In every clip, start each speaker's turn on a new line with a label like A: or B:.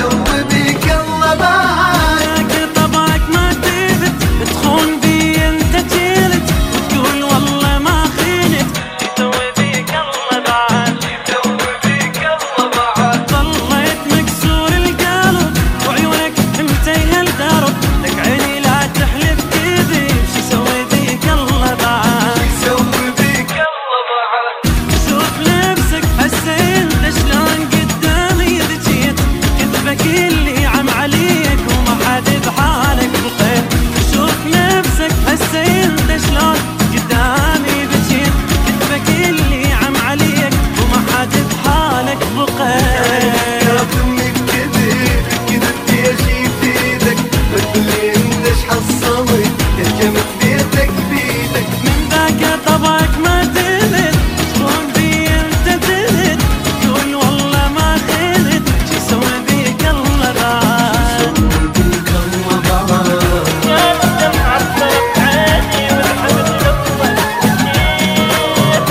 A: يسوي بيك الله بعد.
B: طبعك ما تثبت تخون بي انت جلد وتقول والله ما خنت. يسوي بيك الله بعد،
A: يسوي بيك الله بعد.
B: ظليت مكسور القلب وعيونك متيهة الدرب، لك عيني لا تحلف كذب. شو يسوي بيك الله بعد،
A: يسوي بيك الله بعد.
B: شوف نفسك هسه انت شلون قدامي ذجيت، كذبك اللي عم عليك وما حد بحالك بقيت. شوف نفسك هسه انت شلون قدامي بجيت، كذبك اللي عم عليك وما حد بحالك بقيت.
A: كافني بكذب الكذب يجي بيدك، بتقولي انت ايش حصلت ترجمت بيتك بيدك.
B: من ذاك طبعك ما تثبت تخون بي انت تثبت، تقول والله ما خنت. شو يسوي بيك الله بعد،
A: يسوي بيك الله بعد.
B: يا ندم عطلت عيني والحب لفظك كتير.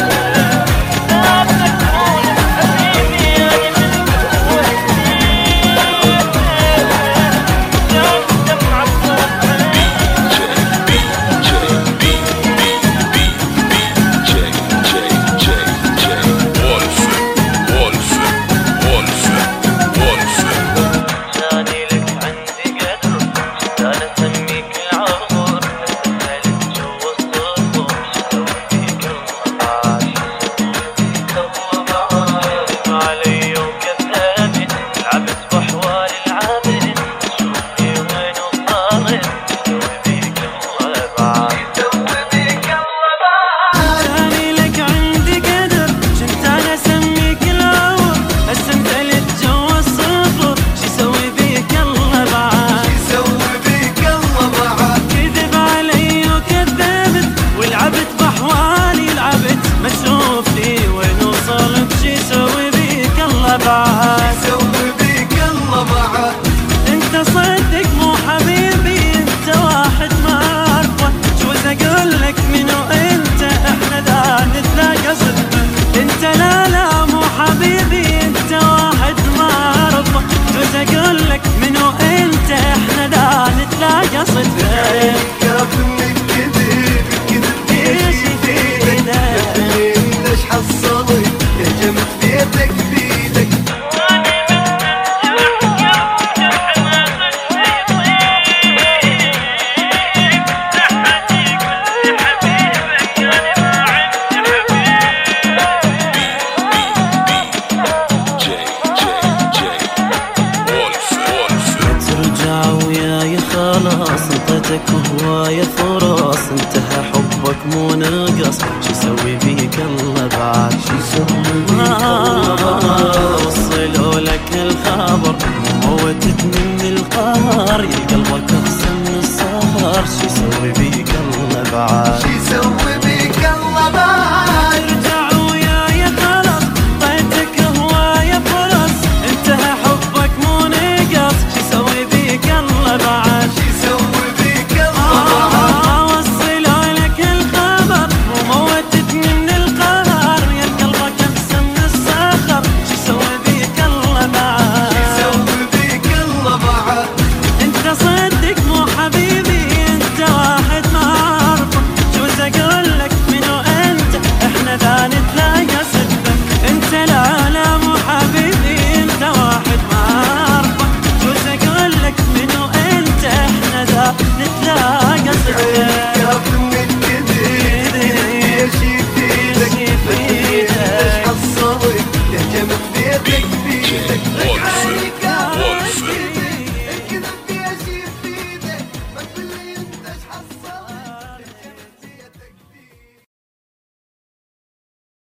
B: نفسك تقول حبيبي انا منك وكتير. يا ندم عطلت عيني. جاني لك عندي قدر، انا اسميك العمر، اسالك جوا الصدور. شو فيك الله بعد،
A: بيك الله بعد.
B: كذب علي وكذبت، لعبت بحوال العابد. شوفني وين وصارت، شو فيك الله بعد.
A: يسوي بيك الله بعد.
B: جاني لك عندي قدر، كنت انا اسميك العمر، هسه امتلت جوا الصفر. شو يسوي بيك الله بعد،
A: يسوي بيك الله بعد.
B: كذب علي وكذبت، ولعبت بحوالي لعبت. ما تشوفني وين وصلت، شو يسوي بيك الله بعد.
A: يسوي بيك الله بعد.
B: انت صدق مو حبيبي، انت واحد ما اعرفه. جوز اقول لك منو انت، احنا ذا نتلاقى صدفه. انت لا مو حبيبي، انت واحد ما اعرفه. جوز اقول لك منو انت، احنا ذا نتلاقى صدفه.
A: كافني بكذب الكذب يجي بيدك، بتقولي انت ايش حصلت ترجمت بيتك بيدك.
B: ترجع وياي خلاص، انطيتك هواية فرص، انتهى حبك مو نقص. شو يسوي بيك الله بعد،
A: يسوي بيك الله بعد.